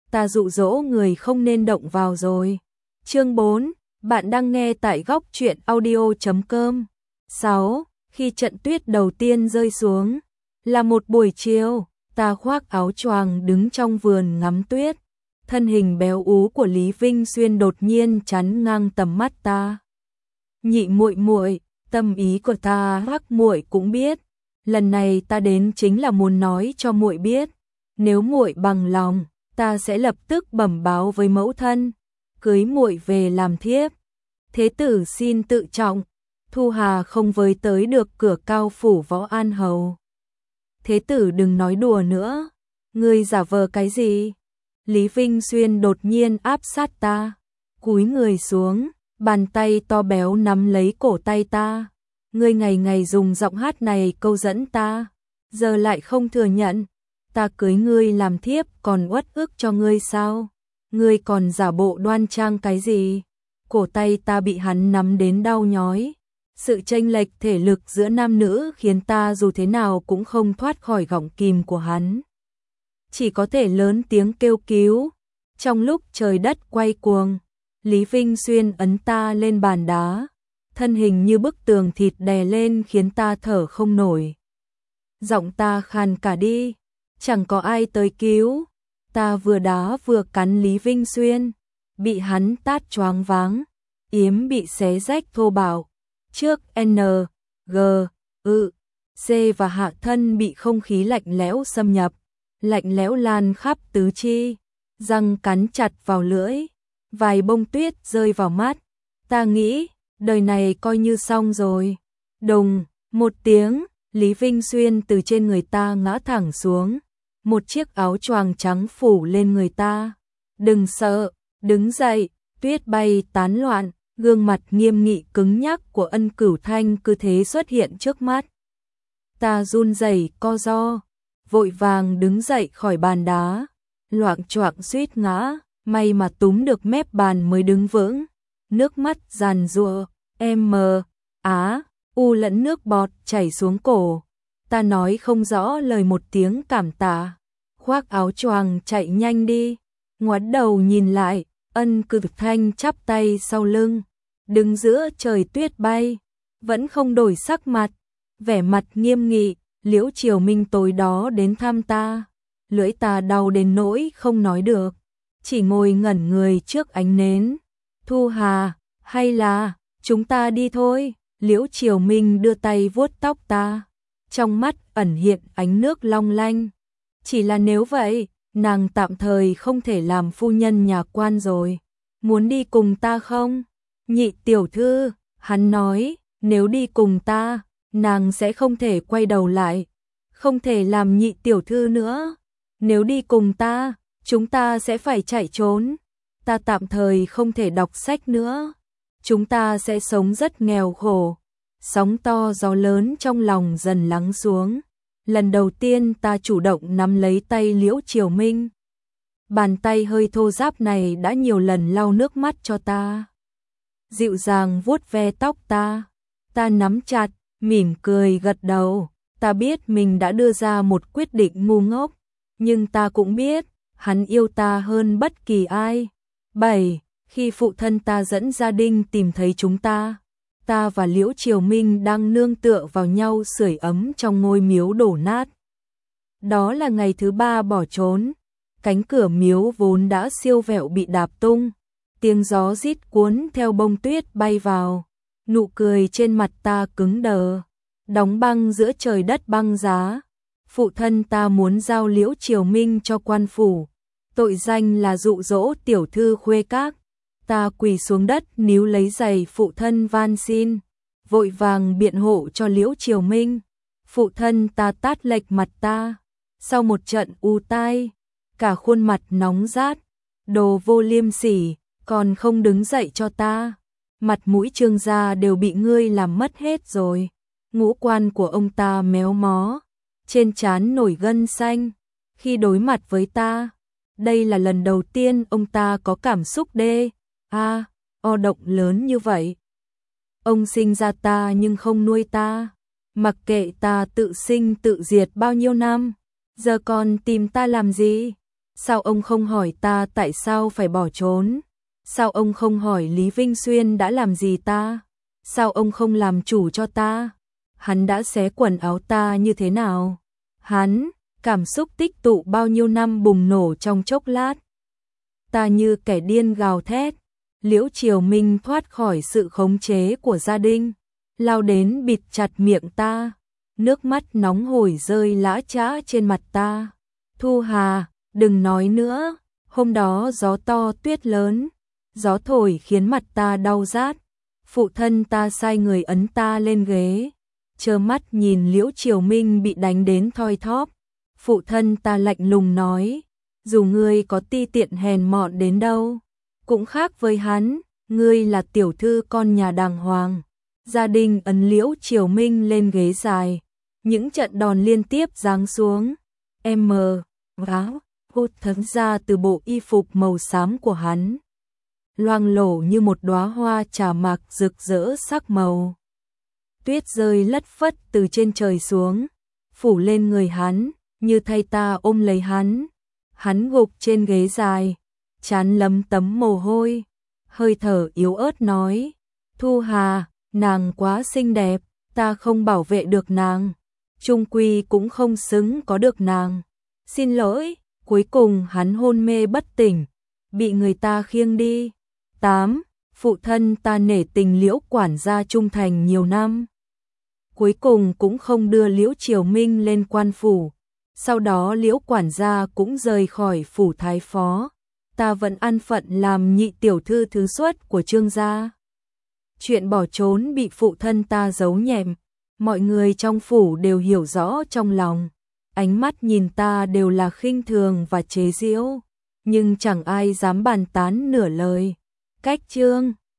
ta dụ dỗ người không nên động vào rồi. Chương 4, bạn đang nghe tại góc truyện audio.com. 6. Khi trận tuyết đầu tiên rơi xuống, là một buổi chiều, ta khoác áo choàng đứng trong vườn ngắm tuyết. Thân hình béo ú của Lý Vinh Xuyên đột nhiên chắn ngang tầm mắt ta. Nhị muội muội, tâm ý của ta Hắc muội cũng biết, lần này ta đến chính là muốn nói cho muội biết, nếu muội bằng lòng, ta sẽ lập tức bẩm báo với mẫu thân, cưới muội về làm thiếp. Thế tử xin tự trọng, Thu Hà không với tới được cửa Cao phủ Võ An Hầu. Thế tử đừng nói đùa nữa, ngươi giả vờ cái gì? Lý Vinh Xuyên đột nhiên áp sát ta, cúi người xuống, bàn tay to béo nắm lấy cổ tay ta. Ngươi ngày ngày dùng giọng hát này câu dẫn ta, giờ lại không thừa nhận, ta cưới ngươi làm thiếp còn uất ức cho ngươi sao? Ngươi còn giả bộ đoan trang cái gì? Cổ tay ta bị hắn nắm đến đau nhói. Sự chênh lệch thể lực giữa nam nữ khiến ta dù thế nào cũng không thoát khỏi gọng kìm của hắn. Chỉ có thể lớn tiếng kêu cứu. Trong lúc trời đất quay cuồng, Lý Vinh Xuyên ấn ta lên bàn đá. Thân hình như bức tường thịt đè lên khiến ta thở không nổi. Giọng ta khàn cả đi, chẳng có ai tới cứu. Ta vừa đá vừa cắn Lý Vinh Xuyên, bị hắn tát choáng váng, yếm bị xé rách thô bạo. Trước N, G, Ư, C và hạ thân bị không khí lạnh lẽo xâm nhập, lạnh lẽo lan khắp tứ chi, răng cắn chặt vào lưỡi, vài bông tuyết rơi vào mắt. Ta nghĩ, đời này coi như xong rồi. Đùng, một tiếng, Lý Vinh Xuyên từ trên người ta ngã thẳng xuống, một chiếc áo choàng trắng phủ lên người ta. Đừng sợ, đứng dậy, tuyết bay tán loạn. Gương mặt nghiêm nghị cứng nhắc của Ân Cửu Thanh cứ thế xuất hiện trước mắt. Ta run rẩy co ro, vội vàng đứng dậy khỏi bàn đá, loạng choạng suýt ngã, may mà túm được mép bàn mới đứng vững. Nước mắt giàn giụa, U lẫn nước bọt chảy xuống cổ. Ta nói không rõ lời một tiếng cảm tạ, khoác áo choàng chạy nhanh đi. Ngoảnh đầu nhìn lại, Ân Cửu Thanh chắp tay sau lưng, đứng giữa trời tuyết bay, vẫn không đổi sắc mặt, vẻ mặt nghiêm nghị. Liễu Triều Minh tối đó đến thăm ta, lưỡi ta đau đến nỗi không nói được, chỉ ngồi ngẩn người trước ánh nến. Thu Hà, hay là chúng ta đi thôi? Liễu Triều Minh đưa tay vuốt tóc ta, trong mắt ẩn hiện ánh nước long lanh. Chỉ là nếu vậy, nàng tạm thời không thể làm phu nhân nhà quan rồi. Muốn đi cùng ta không? Nhị tiểu thư, hắn nói, nếu đi cùng ta, nàng sẽ không thể quay đầu lại, không thể làm nhị tiểu thư nữa. Nếu đi cùng ta, chúng ta sẽ phải chạy trốn. Ta tạm thời không thể đọc sách nữa. Chúng ta sẽ sống rất nghèo khổ. Sóng to gió lớn trong lòng dần lắng xuống. Lần đầu tiên ta chủ động nắm lấy tay Liễu Triều Minh. Bàn tay hơi thô ráp này đã nhiều lần lau nước mắt cho ta, dịu dàng vuốt ve tóc ta. Ta nắm chặt, mỉm cười gật đầu. Ta biết mình đã đưa ra một quyết định ngu ngốc, nhưng ta cũng biết, hắn yêu ta hơn bất kỳ ai. 7. Khi phụ thân ta dẫn gia đình tìm thấy chúng ta và Liễu Triều Minh đang nương tựa vào nhau sưởi ấm trong ngôi miếu đổ nát. Đó là ngày thứ 3 bỏ trốn. Cánh cửa miếu vốn đã siêu vẹo bị đạp tung, tiếng gió rít cuốn theo bông tuyết bay vào. Nụ cười trên mặt ta cứng đờ, đóng băng giữa trời đất băng giá. Phụ thân ta muốn giao Liễu Triều Minh cho quan phủ, tội danh là dụ dỗ tiểu thư khuê các. Ta quỳ xuống đất níu lấy giày phụ thân van xin, vội vàng biện hộ cho Liễu Triều Minh. Phụ thân ta tát lệch mặt ta, sau một trận u tai, cả khuôn mặt nóng rát. Đồ vô liêm sỉ, còn không đứng dậy cho ta. Mặt mũi Trương gia đều bị ngươi làm mất hết rồi. Ngũ quan của ông ta méo mó, trên trán nổi gân xanh. Khi đối mặt với ta, đây là lần đầu tiên ông ta có cảm xúc động lớn như vậy. Ông sinh ra ta nhưng không nuôi ta, mặc kệ ta tự sinh tự diệt bao nhiêu năm, giờ còn tìm ta làm gì? Sao ông không hỏi ta tại sao phải bỏ trốn? Sao ông không hỏi Lý Vinh Xuyên đã làm gì ta? Sao ông không làm chủ cho ta? Hắn đã xé quần áo ta như thế nào? Hắn, cảm xúc tích tụ bao nhiêu năm bùng nổ trong chốc lát. Ta như kẻ điên gào thét. Liễu Triều Minh thoát khỏi sự khống chế của gia đình, lao đến bịt chặt miệng ta. Nước mắt nóng hổi rơi lã chã trên mặt ta. Thu Hà, đừng nói nữa. Hôm đó gió to tuyết lớn, gió thổi khiến mặt ta đau rát. Phụ thân ta sai người ấn ta lên ghế, trơ mắt nhìn Liễu Triều Minh bị đánh đến thoi thóp. Phụ thân ta lạnh lùng nói, dù ngươi có ti tiện hèn mọn đến đâu, cũng khác với hắn, ngươi là tiểu thư con nhà đàng hoàng. Gia đình ấn Liễu Triều Minh lên ghế dài, những trận đòn liên tiếp giáng xuống. Gáo hút thấm ra từ bộ y phục màu xám của hắn, loang lổ như một đóa hoa trà mạc rực rỡ sắc màu. Tuyết rơi lất phất từ trên trời xuống, phủ lên người hắn, như thay ta ôm lấy hắn. Hắn gục trên ghế dài, trán lấm tấm mồ hôi, hơi thở yếu ớt nói, Thu Hà, nàng quá xinh đẹp, ta không bảo vệ được nàng, chung quy cũng không xứng có được nàng. Xin lỗi. Cuối cùng hắn hôn mê bất tỉnh, bị người ta khiêng đi. 8. Phụ thân ta nể tình Liễu quản gia trung thành nhiều năm, cuối cùng cũng không đưa Liễu Triều Minh lên quan phủ. Sau đó Liễu quản gia cũng rời khỏi phủ thái phó. Ta vẫn an phận làm nhị tiểu thư thứ xuất của Trương gia. Chuyện bỏ trốn bị phụ thân ta giấu nhẹm, mọi người trong phủ đều hiểu rõ trong lòng. Ánh mắt nhìn ta đều là khinh thường và chế giễu, nhưng chẳng ai dám bàn tán nửa lời. Cách Trương